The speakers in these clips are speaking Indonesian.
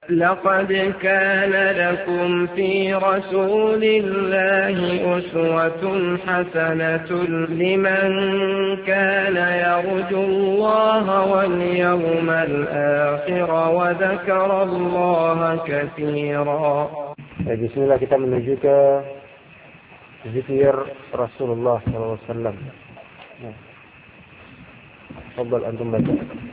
لقد كان لكم في رسول الله أسوة حسنة لمن كان يرجو الله واليوم الآخر وذكر الله كثيرا. Bismillah, kita menuju ke zikir Rasulullah SAW. Fadhal antum baca.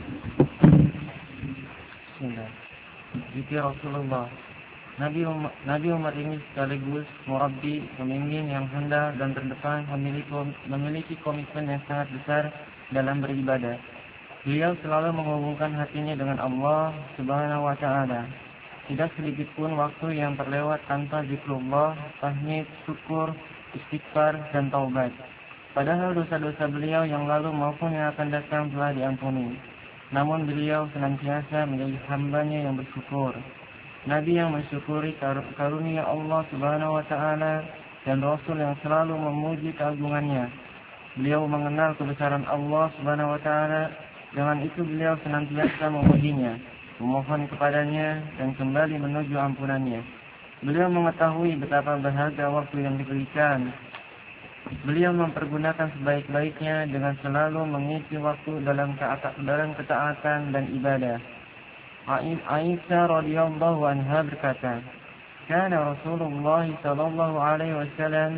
Bismillah. Zikir Rasulullah. Nabi umat ini sekaligus murabbi, pemimpin yang handal dan terdepan, memiliki komitmen yang sangat besar dalam beribadah. Beliau selalu menghubungkan hatinya dengan Allah Subhanahu wa Ta'ala. Tidak sedikit pun waktu yang terlewat tanpa zikrullah, tahmid, syukur, istighfar, dan taubat. Padahal dosa-dosa beliau yang lalu maupun yang akan datang telah diampuni. Namun beliau senantiasa menjadi hambanya yang bersyukur. Nabi yang mensyukuri karunia Allah Subhanahu wa Ta'ala dan Rasul yang selalu memuji keagungannya. Beliau mengenal kebesaran Allah Subhanahu wa Ta'ala. Dengan itu beliau senantiasa memujinya, memohon kepadanya dan kembali menuju ampunannya. Beliau mengetahui betapa berharga waktu yang diberikan. Beliau mempergunakan sebaik-baiknya dengan selalu mengisi waktu dalam ketaatan dan ibadah. Aisyah radhiyallahu anha berkata, "Kana Rasulullah sallallahu alaihi wasallam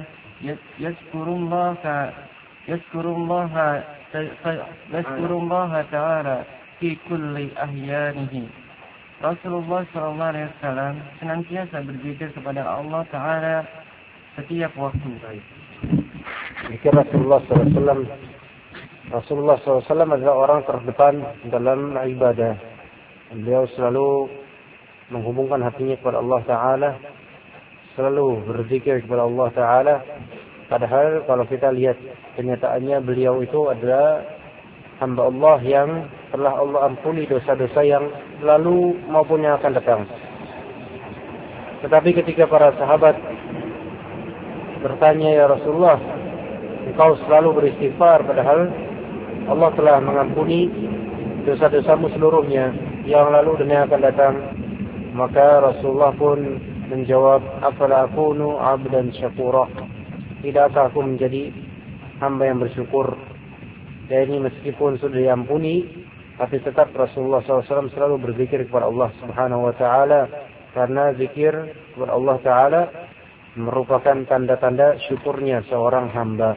yazkurullah ta'ala fi kulli ahyanihi." Rasulullah sallallahu alaihi wasallam senantiasa berzikir kepada Allah Ta'ala setiap waktu. Zikir Rasulullah SAW. Rasulullah SAW adalah orang terdepan dalam ibadah. Beliau selalu menghubungkan hatinya kepada Allah Ta'ala, selalu berzikir kepada Allah Ta'ala. Padahal kalau kita lihat kenyataannya, beliau itu adalah hamba Allah yang telah Allah ampuni dosa-dosa yang lalu maupun yang akan datang. Tetapi ketika para sahabat bertanya, "Ya Rasulullah, engkau selalu beristighfar padahal Allah telah mengampuni dosa-dosamu seluruhnya yang lalu dan yang akan datang." Maka Rasulullah pun menjawab, "Afala akunu 'abdan syakura?" Tidakkah aku menjadi hamba yang bersyukur? Dan ini meskipun sudah diampuni, tapi tetap Rasulullah SAW selalu berzikir kepada Allah Subhanahu wa Ta'ala, karena zikir kepada Allah Ta'ala merupakan tanda-tanda syukurnya seorang hamba.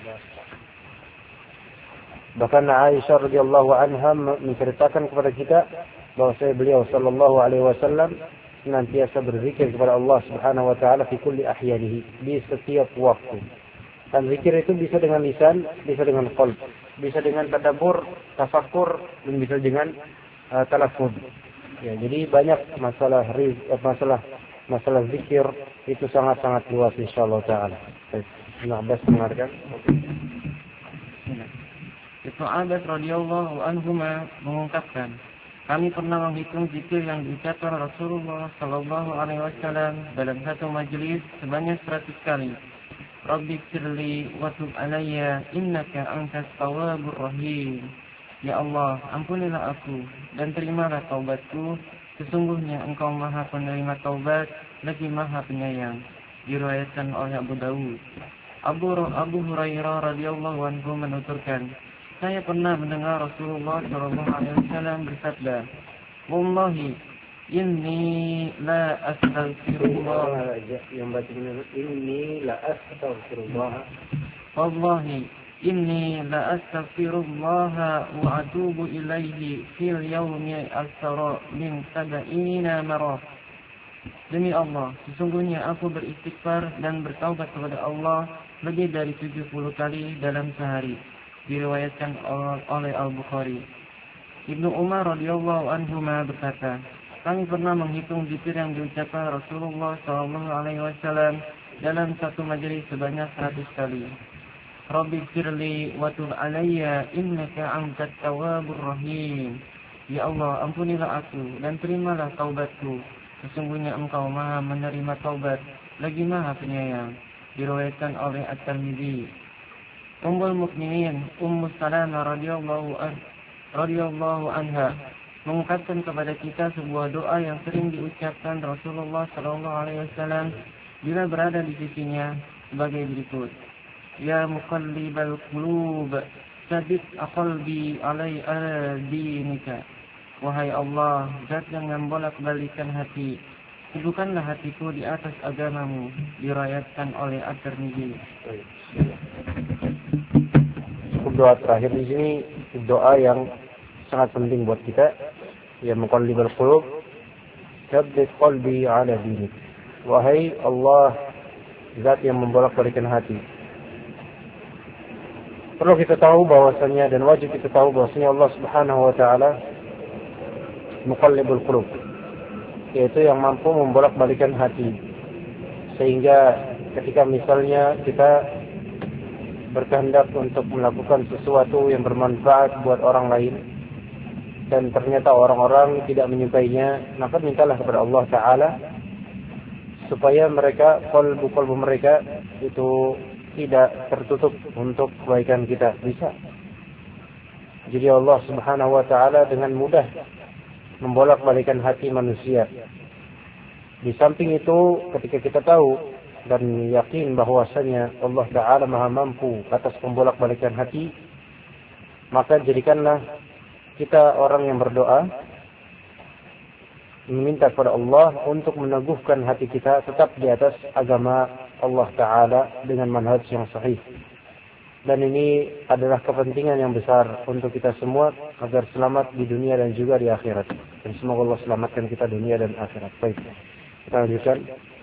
Bahkan Aisyah radhiyallahu anha menceritakan kepada kita bahwa beliau sallallahu alaihi wasallam senantiasa berzikir kepada Allah Subhanahu wa Ta'ala fi kulli ahyanihi, di setiap waktu. Dan zikir itu bisa dengan lisan, bisa dengan qalb, bisa dengan tadabbur, tafakkur, dan bisa dengan talaffuz. Ya, jadi banyak masalah zikir itu sangat-sangat luas insyaallah taala. Ibnu Abbas mengarang. Ibnu Abbas radhiyallahu anhu mengungkapkan, kami pernah menghitung zikir yang diucapkan Rasulullah sallallahu alaihi wasallam dalam satu majelis sebanyak 100 kali. Rabbi firli wa tub alayya innaka antas tawwabur rahim. Ya Allah, ampunilah aku dan terimalah taubatku. Sesungguhnya engkau maha penerima taubat, lagi maha penyayang. Diriwayatkan oleh Abu Dawud. Abu Hurairah radhiyallahu anhu menuturkan, saya pernah mendengar Rasulullah sallallahu alaihi wasallam bersabda, "Wallahi inni la astaghfirullah." Yang baca inni la astaghfirullah. Wallahi inni la astaghfirullah wa atubu ilaihi fil yawmi aktsara min 70 marrah. Demi Allah, sesungguhnya aku beristighfar dan bertaubat kepada Allah lebih dari 70 kali dalam sehari. Diriwayatkan oleh Al-Bukhari. Ibnu Umar radhiyallahu anhu berkata, kami pernah menghitung zikir yang diucapkan Rasulullah sallallahu alaihi wasallam dalam satu majelis sebanyak 100 kali. Rabbi firli wa tub alayya innaka antat tawwabur rahim. Ya Allah, ampunilah aku dan terimalah taubatku. Sesungguhnya engkau maha menerima taubat, lagi maha penyayang. Diriwayatkan oleh At-Tirmidzi. Ummul Mukminin Ummu Salamah radhiyallahu anha mengungkapkan kepada kita sebuah doa yang sering diucapkan Rasulullah SAW bila berada di sisinya sebagai berikut. Ya muqallibal qulub, tsabbit qalbi ala dinika. Wahai Allah, Zat yang membolak-balikan hati, teguhkanlah hatiku di atas agamamu, diriwayatkan oleh At-Tirmidzi. Doa terakhir di sini doa yang sangat penting buat kita. Ya muqallibal qulub, tsabbit qalbi ala dinik. Wahai Allah, Zat yang membolak-balikan hati. Perlu kita tahu bahwasanya dan wajib kita tahu bahwasanya Allah Subhanahu wa taala muqallibul qulub, yaitu yang mampu membolak-balikan hati. Sehingga ketika misalnya kita berkehendak untuk melakukan sesuatu yang bermanfaat buat orang lain dan ternyata orang-orang tidak menyukainya, maka mintalah kepada Allah Ta'ala supaya mereka, qalbu mereka itu tidak tertutup untuk kebaikan kita. Bisa. Jadi Allah Subhanahu wa Ta'ala dengan mudah membolak-balikan hati manusia. Di samping itu, ketika kita tahu dan yakin bahwasanya Allah Ta'ala maha mampu atas membolak-balikan hati, maka jadikanlah kita orang yang berdoa, meminta kepada Allah untuk meneguhkan hati kita tetap di atas agama Allah Ta'ala dengan manhaj yang sahih. Dan ini adalah kepentingan yang besar untuk kita semua agar selamat di dunia dan juga di akhirat. Dan semoga Allah selamatkan kita dunia dan akhirat. Baik, kita lanjutkan.